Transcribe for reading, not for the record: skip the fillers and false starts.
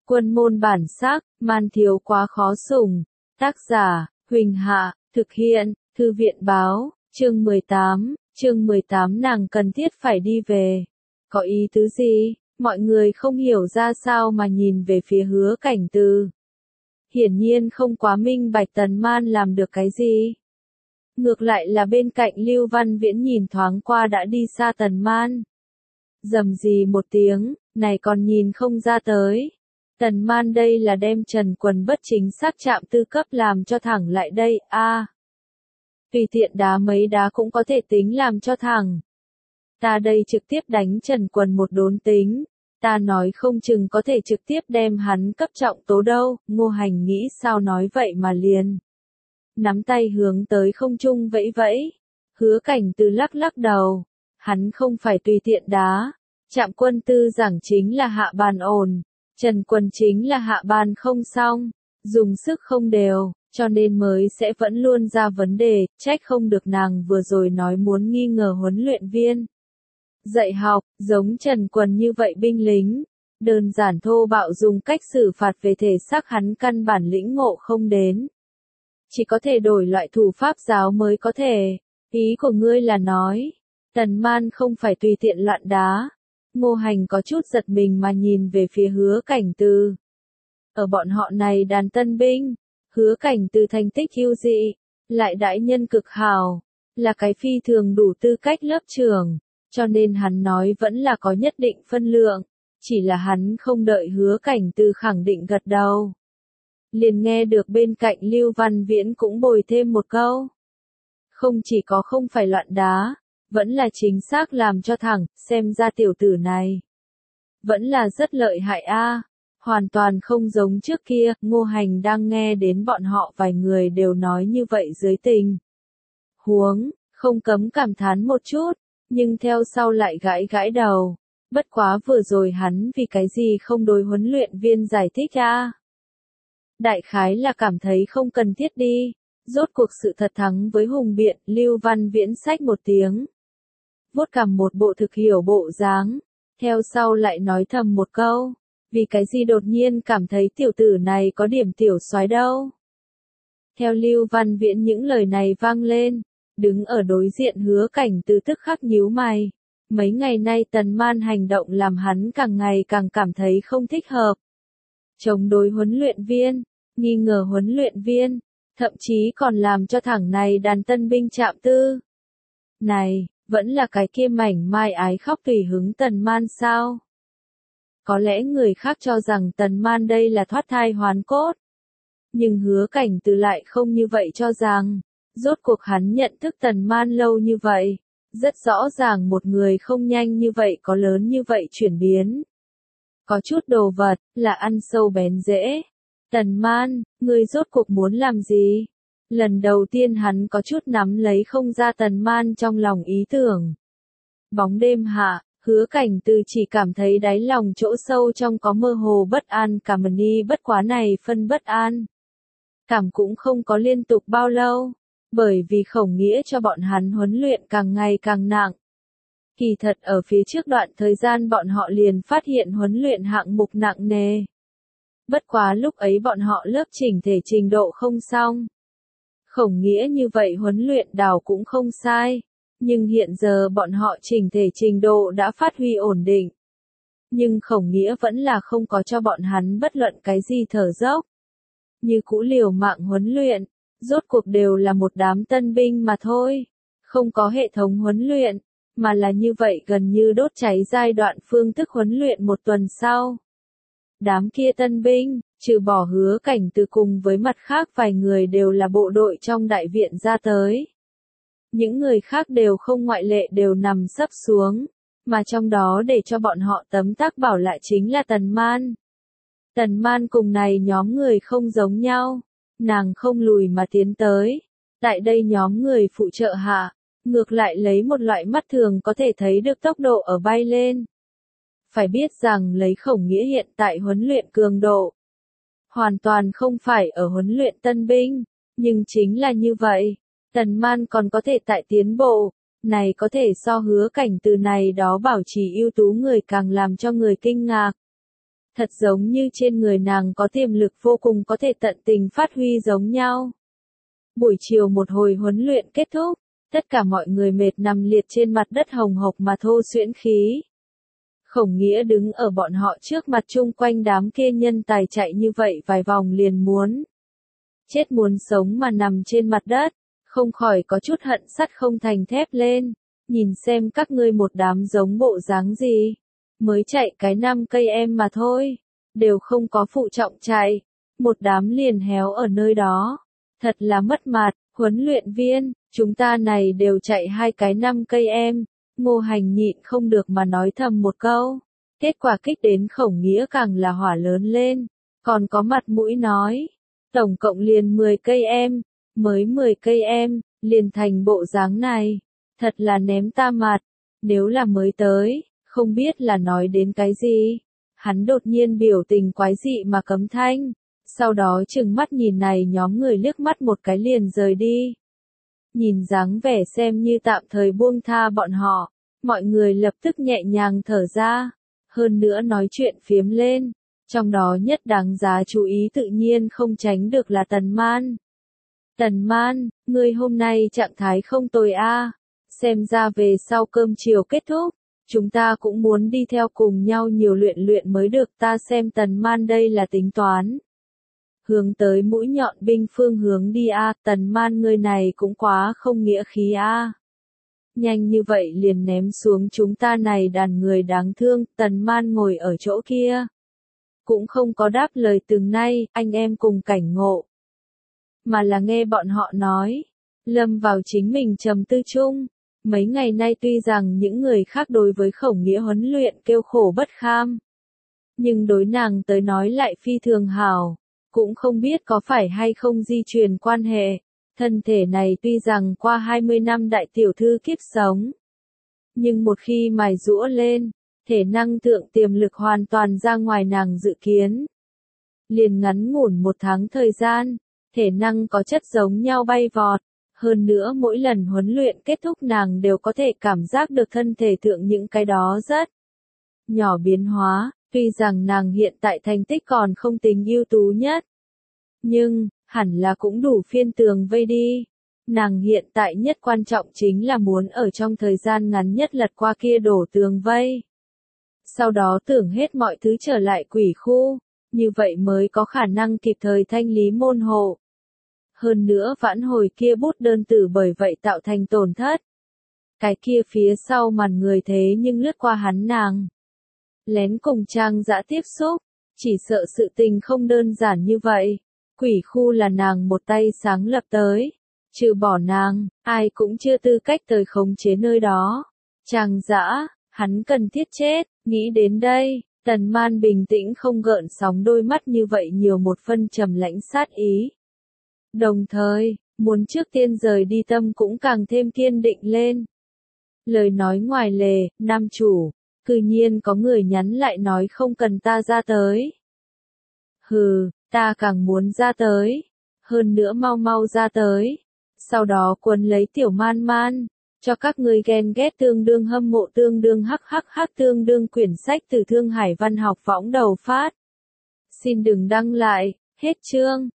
Quân môn bản sắc, man thiếu quá khó sủng. Tác giả, Huỳnh Hạ, thực hiện, Thư viện báo, chương 18, nàng cần thiết phải đi về. Có ý tứ gì? Mọi người không hiểu ra sao mà nhìn về phía Hứa Cảnh Từ. Hiển nhiên không quá minh bạch Tần Man làm được cái gì. Ngược lại là bên cạnh Lưu Văn Viễn nhìn thoáng qua đã đi xa Tần Man. Rầm rì một tiếng, này còn nhìn không ra tới. Tần Man đây là đem Trần Quần bất chính xác chạm tư cấp làm cho thẳng lại đây, tùy tiện đá mấy đá cũng có thể tính làm cho thẳng. Ta đây trực tiếp đánh Trần Quần một đốn tính, ta nói không chừng có thể trực tiếp đem hắn cấp trọng tố đâu, Ngô Hành nghĩ sao nói vậy mà liền. Nắm tay hướng tới không trung vẫy vẫy, Hứa Cảnh Từ lắc lắc đầu, hắn không phải tùy tiện đá, Trạm Quân Tư giảng chính là hạ bàn ổn, Trần Quần chính là hạ bàn không xong, dùng sức không đều, cho nên mới sẽ vẫn luôn ra vấn đề, trách không được nàng vừa rồi nói muốn nghi ngờ huấn luyện viên. Dạy học, giống Trần Quần như vậy binh lính, đơn giản thô bạo dùng cách xử phạt về thể xác hắn căn bản lĩnh ngộ không đến. Chỉ có thể đổi loại thủ pháp giáo mới có thể. Ý của ngươi là nói, Tần Man không phải tùy tiện loạn đá. Ngô Hành có chút giật mình mà nhìn về phía Hứa Cảnh Từ. Ở bọn họ này đàn tân binh, Hứa Cảnh Từ thành tích ưu dị, lại đại nhân cực hảo, là cái phi thường đủ tư cách lớp trưởng, cho nên hắn nói vẫn là có nhất định phân lượng, chỉ là hắn không đợi Hứa Cảnh Từ khẳng định gật đầu. Liền nghe được bên cạnh Lưu Văn Viễn cũng bồi thêm một câu. Không chỉ có không phải loạn đá, vẫn là chính xác làm cho thẳng, xem ra tiểu tử này. Vẫn là rất lợi hại hoàn toàn không giống trước kia, Ngô Hành đang nghe đến bọn họ vài người đều nói như vậy dưới tình huống, không cấm cảm thán một chút, nhưng theo sau lại gãi gãi đầu. Bất quá vừa rồi hắn vì cái gì không đối huấn luyện viên giải thích Đại khái là cảm thấy không cần thiết đi, rốt cuộc sự thật thắng với hùng biện, Lưu Văn Viễn xách một tiếng. Vuốt cằm một bộ thực hiểu bộ dáng, theo sau lại nói thầm một câu, vì cái gì đột nhiên cảm thấy tiểu tử này có điểm tiểu soái đâu. Theo Lưu Văn Viễn những lời này vang lên, đứng ở đối diện Hứa Cảnh Từ tức khắc nhíu mày. Mấy ngày nay Tần Man hành động làm hắn càng ngày càng cảm thấy không thích hợp. Chống đối huấn luyện viên, nghi ngờ huấn luyện viên, thậm chí còn làm cho thẳng này đàn tân binh Trạm Tư. Này, vẫn là cái kia mảnh mai ái khóc tùy hứng Tần Man sao? Có lẽ người khác cho rằng Tần Man đây là thoát thai hoàn cốt. Nhưng Hứa Cảnh Từ lại không như vậy cho rằng, rốt cuộc hắn nhận thức Tần Man lâu như vậy, rất rõ ràng một người không nhanh như vậy có lớn như vậy chuyển biến. Có chút đồ vật, là ăn sâu bén rễ. Tần Man, ngươi rốt cuộc muốn làm gì? Lần đầu tiên hắn có chút nắm lấy không ra Tần Man trong lòng ý tưởng. Bóng đêm hạ, Hứa Cảnh Từ chỉ cảm thấy đáy lòng chỗ sâu trong có mơ hồ bất an, cả m니 bất quá này phân bất an. Cảm cũng không có liên tục bao lâu, bởi vì Khổng Nghĩa cho bọn hắn huấn luyện càng ngày càng nặng. Kỳ thật ở phía trước đoạn thời gian bọn họ liền phát hiện huấn luyện hạng mục nặng nề. Bất quá lúc ấy bọn họ lớp chỉnh thể trình độ không xong. Khổng Nghĩa như vậy huấn luyện đảo cũng không sai, nhưng hiện giờ bọn họ chỉnh thể trình độ đã phát huy ổn định. Nhưng Khổng Nghĩa vẫn là không có cho bọn hắn bất luận cái gì thở dốc. Như cũ liều mạng huấn luyện, rốt cuộc đều là một đám tân binh mà thôi, không có hệ thống huấn luyện, mà là như vậy gần như đốt cháy giai đoạn phương thức huấn luyện một tuần sau. Đám kia tân binh, trừ bỏ Hứa Cảnh Từ cùng với mặt khác vài người đều là bộ đội trong đại viện ra tới. Những người khác đều không ngoại lệ đều nằm sấp xuống, mà trong đó để cho bọn họ tấm tắc bảo lại chính là Tần Man. Tần Man cùng này nhóm người không giống nhau, nàng không lùi mà tiến tới. Tại đây nhóm người phụ trợ hạ, ngược lại lấy một loại mắt thường có thể thấy được tốc độ ở bay lên. Phải biết rằng lấy Khổng Nghĩa hiện tại huấn luyện cường độ, hoàn toàn không phải ở huấn luyện tân binh, nhưng chính là như vậy, Tần Man còn có thể tại tiến bộ, này có thể so Hứa Cảnh Từ này đó bảo trì ưu tú người càng làm cho người kinh ngạc. Thật giống như trên người nàng có tiềm lực vô cùng có thể tận tình phát huy giống nhau. Buổi chiều một hồi huấn luyện kết thúc, tất cả mọi người mệt nằm liệt trên mặt đất hồng hộc mà thô xuyễn khí. Khổng Nghĩa đứng ở bọn họ trước mặt chung quanh đám kia nhân tài chạy như vậy vài vòng liền muốn chết muốn sống mà nằm trên mặt đất, không khỏi có chút hận sắt không thành thép lên, nhìn xem các ngươi một đám giống bộ dáng gì, mới chạy cái 5 cây em mà thôi, đều không có phụ trọng chạy, một đám liền héo ở nơi đó, thật là mất mặt, huấn luyện viên, chúng ta này đều chạy 2 cái 5 cây em, Ngô Hành nhịn không được mà nói thầm một câu, kết quả kích đến Khổng Nghĩa càng là hỏa lớn lên, còn có mặt mũi nói. Tổng cộng liền 10 cây em, mới 10 cây em, liền thành bộ dáng này, thật là ném ta mặt, nếu là mới tới, không biết là nói đến cái gì. Hắn đột nhiên biểu tình quái dị mà cấm thanh, sau đó trừng mắt nhìn này nhóm người liếc mắt một cái liền rời đi. Nhìn dáng vẻ xem như tạm thời buông tha bọn họ, mọi người lập tức nhẹ nhàng thở ra, hơn nữa nói chuyện phiếm lên. Trong đó nhất đáng giá chú ý tự nhiên không tránh được là Tần Man. Tần Man, ngươi hôm nay trạng thái không tồi a, xem ra về sau cơm chiều kết thúc, chúng ta cũng muốn đi theo cùng nhau nhiều luyện luyện mới được, ta xem Tần Man đây là tính toán. Hướng tới mũi nhọn binh phương hướng đi a, Tần Man ngươi này cũng quá không nghĩa khí a. Nhanh như vậy liền ném xuống chúng ta này đàn người đáng thương, Tần Man ngồi ở chỗ kia. Cũng không có đáp lời từng nay, anh em cùng cảnh ngộ. Mà là nghe bọn họ nói, lâm vào chính mình trầm tư chung. Mấy ngày nay tuy rằng những người khác đối với Khổng Nghĩa huấn luyện kêu khổ bất kham. Nhưng đối nàng tới nói lại phi thường hảo. Cũng không biết có phải hay không di truyền quan hệ. Thân thể này tuy rằng qua 20 năm đại tiểu thư kiếp sống. Nhưng một khi mài giũa lên, thể năng thượng tiềm lực hoàn toàn ra ngoài nàng dự kiến. Liền ngắn ngủn 1 tháng thời gian, thể năng có chất giống nhau bay vọt. Hơn nữa mỗi lần huấn luyện kết thúc nàng đều có thể cảm giác được thân thể thượng những cái đó rất nhỏ biến hóa. Tuy rằng nàng hiện tại thành tích còn không tính ưu tú nhất. Nhưng, hẳn là cũng đủ phiên tường vây đi. Nàng hiện tại nhất quan trọng chính là muốn ở trong thời gian ngắn nhất lật qua kia đổ tường vây. Sau đó tưởng hết mọi thứ trở lại quỷ khu, như vậy mới có khả năng kịp thời thanh lý môn hộ. Hơn nữa vãn hồi kia bút đơn tử bởi vậy tạo thành tổn thất. Cái kia phía sau màn người thế nhưng lướt qua hắn nàng. Lén cùng Trang Dã tiếp xúc, chỉ sợ sự tình không đơn giản như vậy. Quỷ khu là nàng một tay sáng lập tới. Trừ bỏ nàng, ai cũng chưa tư cách tới khống chế nơi đó. Trang Dã, hắn cần thiết chết, nghĩ đến đây, Tần Man bình tĩnh không gợn sóng đôi mắt như vậy nhiều một phân trầm lãnh sát ý. Đồng thời, muốn trước tiên rời đi tâm cũng càng thêm kiên định lên. Lời nói ngoài lề, nam chủ, cư nhiên có người nhắn lại nói không cần ta ra tới. Hừ, ta càng muốn ra tới. Hơn nữa mau mau ra tới. Sau đó quấn lấy tiểu Man Man. Cho các người ghen ghét tương đương hâm mộ tương đương hắc tương đương quyển sách từ Thương Hải Văn học võng đầu phát. Xin đừng đăng lại, hết chương.